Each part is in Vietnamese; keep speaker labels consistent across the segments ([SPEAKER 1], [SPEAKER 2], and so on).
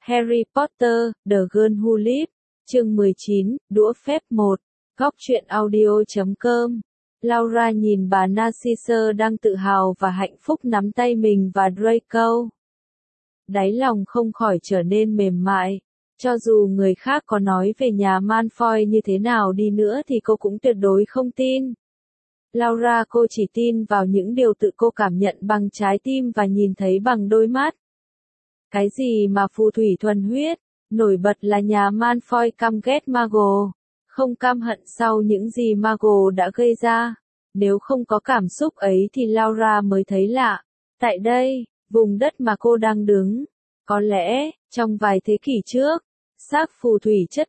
[SPEAKER 1] Harry Potter, The Girl Who Lived, chương 19, đũa phép 1, góc truyện audio.com. Laura nhìn bà Narcissa đang tự hào và hạnh phúc nắm tay mình và Draco. Đáy lòng không khỏi trở nên mềm mại. Cho dù người khác có nói về nhà Malfoy như thế nào đi nữa thì cô cũng tuyệt đối không tin. Laura cô chỉ tin vào những điều tự cô cảm nhận bằng trái tim và nhìn thấy bằng đôi mắt. Cái gì mà phù thủy thuần huyết, nổi bật là nhà Malfoy căm ghét Muggle, không căm hận sau những gì Muggle đã gây ra. Nếu không có cảm xúc ấy thì Laura mới thấy lạ. Tại đây, vùng đất mà cô đang đứng, có lẽ, trong vài thế kỷ trước, xác phù thủy chất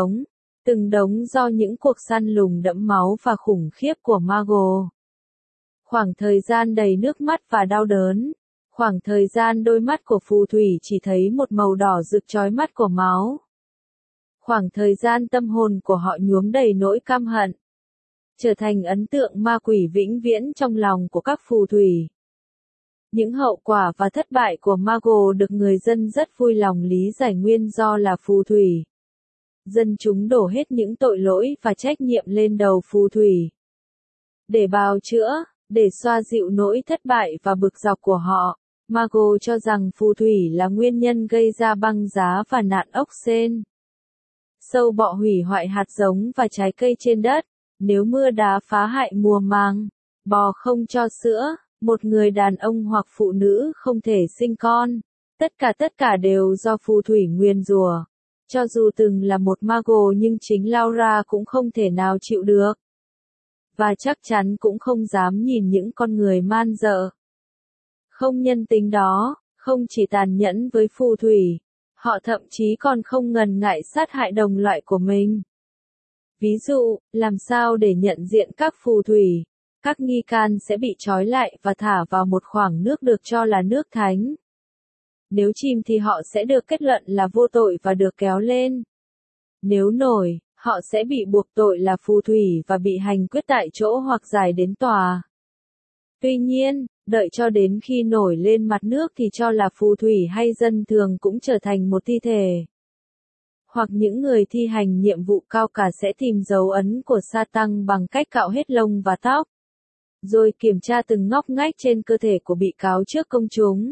[SPEAKER 1] từng đống do những cuộc săn lùng đẫm máu và khủng khiếp của Muggle. Khoảng thời gian đầy nước mắt và đau đớn, khoảng thời gian đôi mắt của phù thủy chỉ thấy một màu đỏ rực chói mắt của máu. Khoảng thời gian tâm hồn của họ nhuốm đầy nỗi căm hận, trở thành ấn tượng ma quỷ vĩnh viễn trong lòng của các phù thủy. Những hậu quả và thất bại của Muggle được người dân rất vui lòng lý giải nguyên do là phù thủy. Dân chúng đổ hết những tội lỗi và trách nhiệm lên đầu phù thủy. Để bào chữa, để xoa dịu nỗi thất bại và bực dọc của họ, Muggle cho rằng phù thủy là nguyên nhân gây ra băng giá và nạn ốc sên. Sâu bọ hủy hoại hạt giống và trái cây trên đất, nếu mưa đá phá hại mùa màng, bò không cho sữa, một người đàn ông hoặc phụ nữ không thể sinh con. Tất cả đều do phù thủy nguyền rủa. Cho dù từng là một Muggle nhưng chính Laura cũng không thể nào chịu được. Và chắc chắn cũng không dám nhìn những con người man dợ, không nhân tính đó, không chỉ tàn nhẫn với phù thủy, họ thậm chí còn không ngần ngại sát hại đồng loại của mình. Ví dụ, làm sao để nhận diện các phù thủy? Các nghi can sẽ bị trói lại và thả vào một khoảng nước được cho là nước thánh. Nếu chìm thì họ sẽ được kết luận là vô tội và được kéo lên. Nếu nổi, họ sẽ bị buộc tội là phù thủy và bị hành quyết tại chỗ hoặc giải đến tòa. Tuy nhiên, đợi cho đến khi nổi lên mặt nước thì cho là phù thủy hay dân thường cũng trở thành một thi thể. Hoặc những người thi hành nhiệm vụ cao cả sẽ tìm dấu ấn của Satan bằng cách cạo hết lông và tóc, rồi kiểm tra từng ngóc ngách trên cơ thể của bị cáo trước công chúng.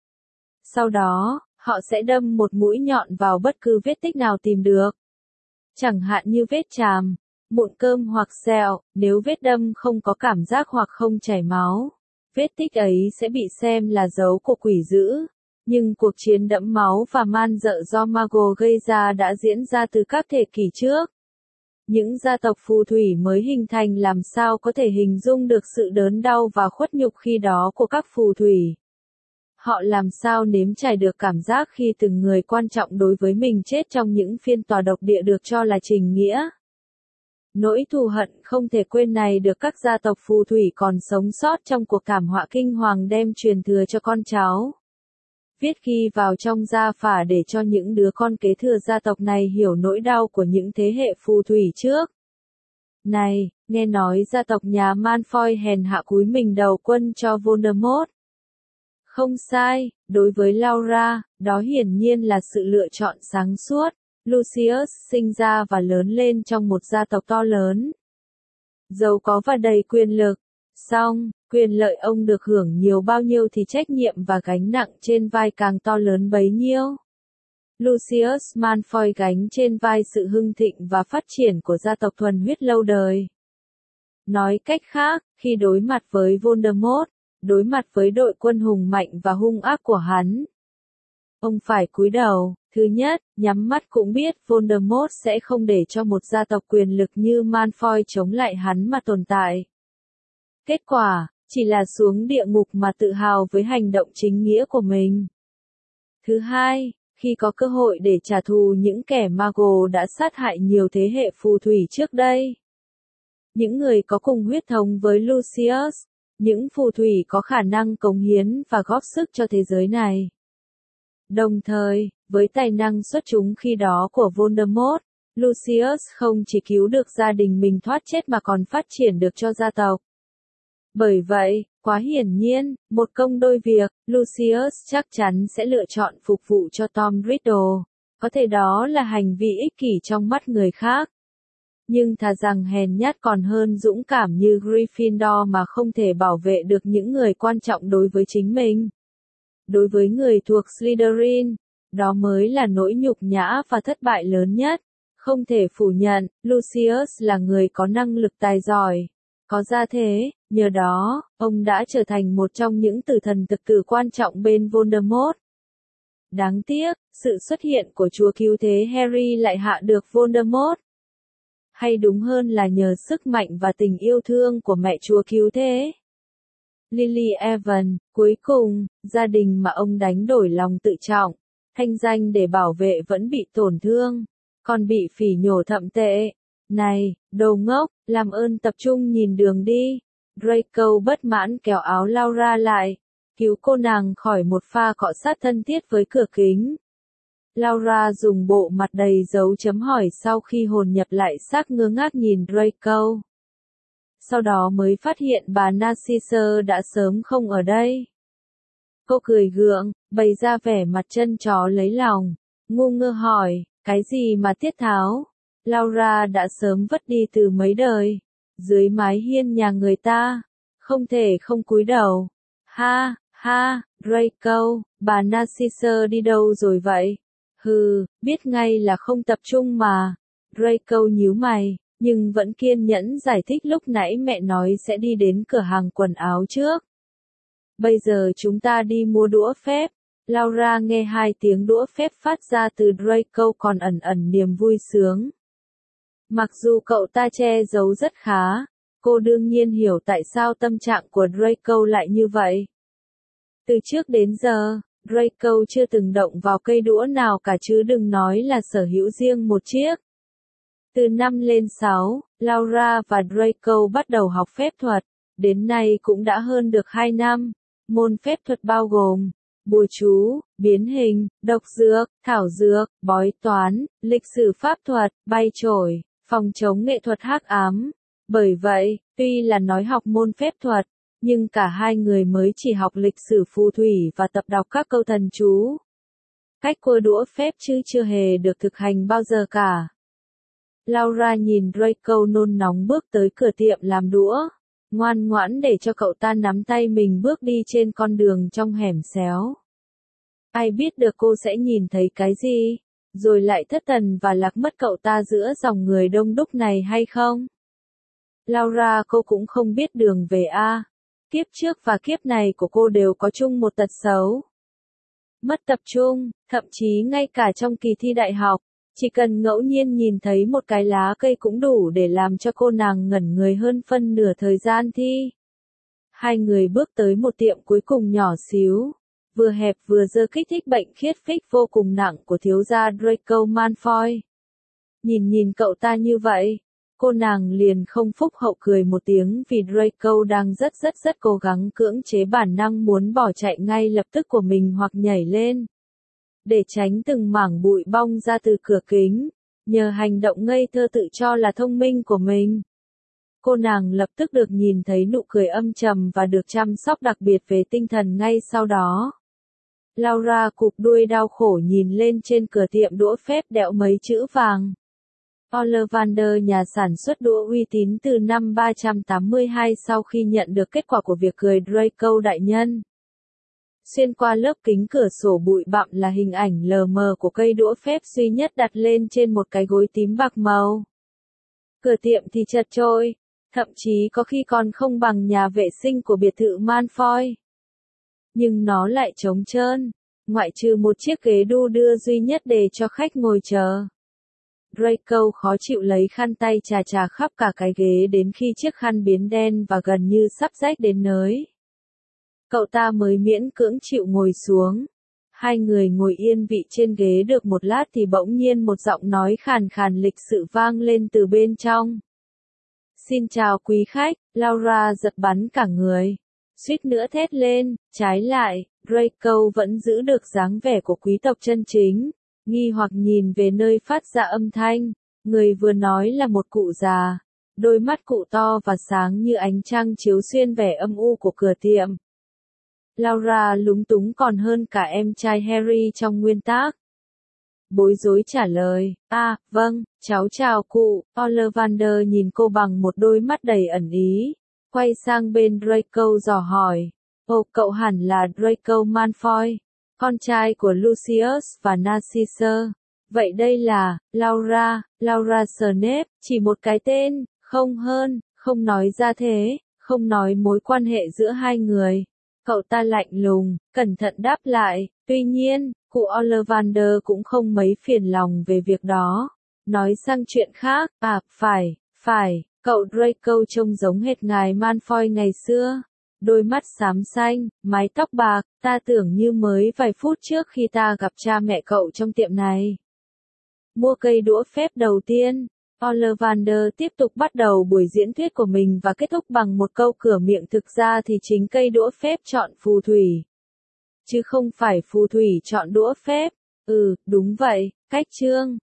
[SPEAKER 1] Sau đó, họ sẽ đâm một mũi nhọn vào bất cứ vết tích nào tìm được. Chẳng hạn như vết chàm, mụn cơm hoặc sẹo, nếu vết đâm không có cảm giác hoặc không chảy máu, vết tích ấy sẽ bị xem là dấu của quỷ dữ. Nhưng cuộc chiến đẫm máu và man dợ do Muggle gây ra đã diễn ra từ các thế kỷ trước. Những gia tộc phù thủy mới hình thành làm sao có thể hình dung được sự đớn đau và khuất nhục khi đó của các phù thủy. Họ làm sao nếm trải được cảm giác khi từng người quan trọng đối với mình chết trong những phiên tòa độc địa được cho là trình nghĩa. Nỗi thù hận không thể quên này được các gia tộc phù thủy còn sống sót trong cuộc thảm họa kinh hoàng đem truyền thừa cho con cháu. Viết ghi vào trong gia phả để cho những đứa con kế thừa gia tộc này hiểu nỗi đau của những thế hệ phù thủy trước. Này, nghe nói gia tộc nhà Malfoy hèn hạ cúi mình đầu quân cho Voldemort. Không sai, đối với Laura, đó hiển nhiên là sự lựa chọn sáng suốt. Lucius sinh ra và lớn lên trong một gia tộc to lớn, giàu có và đầy quyền lực. Song, quyền lợi ông được hưởng nhiều bao nhiêu thì trách nhiệm và gánh nặng trên vai càng to lớn bấy nhiêu. Lucius Malfoy gánh trên vai sự hưng thịnh và phát triển của gia tộc thuần huyết lâu đời. Nói cách khác, khi đối mặt với Voldemort, đối mặt với đội quân hùng mạnh và hung ác của hắn, ông phải cúi đầu. Thứ nhất, nhắm mắt cũng biết Voldemort sẽ không để cho một gia tộc quyền lực như Malfoy chống lại hắn mà tồn tại. Kết quả, chỉ là xuống địa ngục mà tự hào với hành động chính nghĩa của mình. Thứ hai, khi có cơ hội để trả thù những kẻ Muggle đã sát hại nhiều thế hệ phù thủy trước đây. Những người có cùng huyết thống với Lucius, những phù thủy có khả năng cống hiến và góp sức cho thế giới này. Đồng thời, với tài năng xuất chúng khi đó của Voldemort, Lucius không chỉ cứu được gia đình mình thoát chết mà còn phát triển được cho gia tộc. Bởi vậy, Quá hiển nhiên, một công đôi việc, Lucius chắc chắn sẽ lựa chọn phục vụ cho Tom Riddle. Có thể đó là hành vi ích kỷ trong mắt người khác. Nhưng thà rằng hèn nhát còn hơn dũng cảm như Gryffindor mà không thể bảo vệ được những người quan trọng đối với chính mình. Đối với người thuộc Slytherin, đó mới là nỗi nhục nhã và thất bại lớn nhất. Không thể phủ nhận, Lucius là người có năng lực tài giỏi, có gia thế, nhờ đó, ông đã trở thành một trong những tử thần thực tử quan trọng bên Voldemort. Đáng tiếc, sự xuất hiện của chúa cứu thế Harry lại hạ được Voldemort. Hay đúng hơn là nhờ sức mạnh và tình yêu thương của mẹ chúa cứu thế. Lily Evans, cuối cùng, gia đình mà ông đánh đổi lòng tự trọng, thanh danh để bảo vệ vẫn bị tổn thương, còn bị phỉ nhổ thậm tệ. Này, đồ ngốc, làm ơn tập trung nhìn đường đi. Draco bất mãn kéo áo Laura lại, cứu cô nàng khỏi một pha cọ sát thân thiết với cửa kính. Laura dùng bộ mặt đầy dấu chấm hỏi sau khi hồn nhập lại xác ngơ ngác nhìn Draco. Sau đó mới phát hiện bà Narcissa đã sớm không ở đây. Cô cười gượng, bày ra vẻ mặt chân chó lấy lòng, ngu ngơ hỏi, cái gì mà tiết tháo? Laura đã sớm vất đi từ mấy đời, dưới mái hiên nhà người ta, không thể không cúi đầu. Ha, ha, Draco, bà Narcissa đi đâu rồi vậy? Hừ, biết ngay là không tập trung mà. Draco nhíu mày, nhưng vẫn kiên nhẫn giải thích lúc nãy mẹ nói sẽ đi đến cửa hàng quần áo trước. Bây giờ chúng ta đi mua đũa phép. Laura nghe hai tiếng đũa phép phát ra từ Draco còn ẩn ẩn niềm vui sướng. Mặc dù cậu ta che giấu rất khá, cô đương nhiên hiểu tại sao tâm trạng của Draco lại như vậy. Từ trước đến giờ, Draco chưa từng động vào cây đũa nào cả chứ đừng nói là sở hữu riêng một chiếc. Từ năm lên 6, Laura và Draco bắt đầu học phép thuật, đến nay cũng đã hơn được 2 năm. Môn phép thuật bao gồm bùa chú, biến hình, độc dược, thảo dược, bói toán, lịch sử pháp thuật, bay chổi, phòng chống nghệ thuật hắc ám. Bởi vậy, tuy là nói học môn phép thuật, nhưng cả hai người mới chỉ học lịch sử phù thủy và tập đọc các câu thần chú. Cách cua đũa phép chứ chưa hề được thực hành bao giờ cả. Laura nhìn Draco nôn nóng bước tới cửa tiệm làm đũa, ngoan ngoãn để cho cậu ta nắm tay mình bước đi trên con đường trong hẻm xéo. Ai biết được cô sẽ nhìn thấy cái gì, rồi lại thất thần và lạc mất cậu ta giữa dòng người đông đúc này hay không? Laura, cô cũng không biết đường về a. Kiếp trước và kiếp này của cô đều có chung một tật xấu. Mất tập trung, thậm chí ngay cả trong kỳ thi đại học, chỉ cần ngẫu nhiên nhìn thấy một cái lá cây cũng đủ để làm cho cô nàng ngẩn người hơn phân nửa thời gian thi. Hai người bước tới một tiệm cuối cùng nhỏ xíu, vừa hẹp vừa dơ kích thích bệnh khiết phích vô cùng nặng của thiếu gia Draco Malfoy. Nhìn cậu ta như vậy, cô nàng liền không phúc hậu cười một tiếng vì Draco đang rất cố gắng cưỡng chế bản năng muốn bỏ chạy ngay lập tức của mình hoặc nhảy lên, để tránh từng mảng bụi bong ra từ cửa kính, nhờ hành động ngây thơ tự cho là thông minh của mình. Cô nàng lập tức được nhìn thấy nụ cười âm trầm và được chăm sóc đặc biệt về tinh thần ngay sau đó. Laura cụp đuôi đau khổ nhìn lên trên cửa tiệm đũa phép đẽo mấy chữ vàng. Ollivander, nhà sản xuất đũa uy tín từ năm 382 sau khi nhận được kết quả của việc cười Draco đại nhân. Xuyên qua lớp kính cửa sổ bụi bặm là hình ảnh lờ mờ của cây đũa phép duy nhất đặt lên trên một cái gối tím bạc màu. Cửa tiệm thì chật chội, thậm chí có khi còn không bằng nhà vệ sinh của biệt thự Malfoy. Nhưng nó lại trống trơn, ngoại trừ một chiếc ghế đu đưa duy nhất để cho khách ngồi chờ. Draco khó chịu lấy khăn tay chà khắp cả cái ghế đến khi chiếc khăn biến đen và gần như sắp rách đến nới. Cậu ta mới miễn cưỡng chịu ngồi xuống. Hai người ngồi yên vị trên ghế được một lát thì bỗng nhiên một giọng nói khàn khàn lịch sự vang lên từ bên trong. Xin chào quý khách, Laura giật bắn cả người. Suýt nữa thét lên, trái lại, Draco vẫn giữ được dáng vẻ của quý tộc chân chính, nghi hoặc nhìn về nơi phát ra âm thanh. Người vừa nói là một cụ già, Đôi mắt cụ to và sáng như ánh trăng chiếu xuyên vẻ âm u của cửa tiệm. Laura lúng túng còn hơn cả em trai Harry trong nguyên tác. Bối rối trả lời, vâng, cháu chào cụ. Ollivander nhìn cô bằng một đôi mắt đầy ẩn ý. Quay sang bên Draco dò hỏi. Ồ, cậu hẳn là Draco Malfoy, con trai của Lucius và Narcissa. Vậy đây là, Laura Snape, chỉ một cái tên, không hơn, không nói ra thế, không nói mối quan hệ giữa hai người. Cậu ta lạnh lùng, cẩn thận đáp lại, tuy nhiên, cụ Ollivander cũng không mấy phiền lòng về việc đó. Nói sang chuyện khác, phải, cậu Draco trông giống hệt ngài Malfoy ngày xưa. Đôi mắt xám xanh, mái tóc bạc, ta tưởng như mới vài phút trước khi ta gặp cha mẹ cậu trong tiệm này. Mua cây đũa phép đầu tiên. Ollivander tiếp tục bắt đầu buổi diễn thuyết của mình và kết thúc bằng một câu cửa miệng, thực ra thì chính cây đũa phép chọn phù thủy, chứ không phải phù thủy chọn đũa phép. Đúng vậy, cách chương.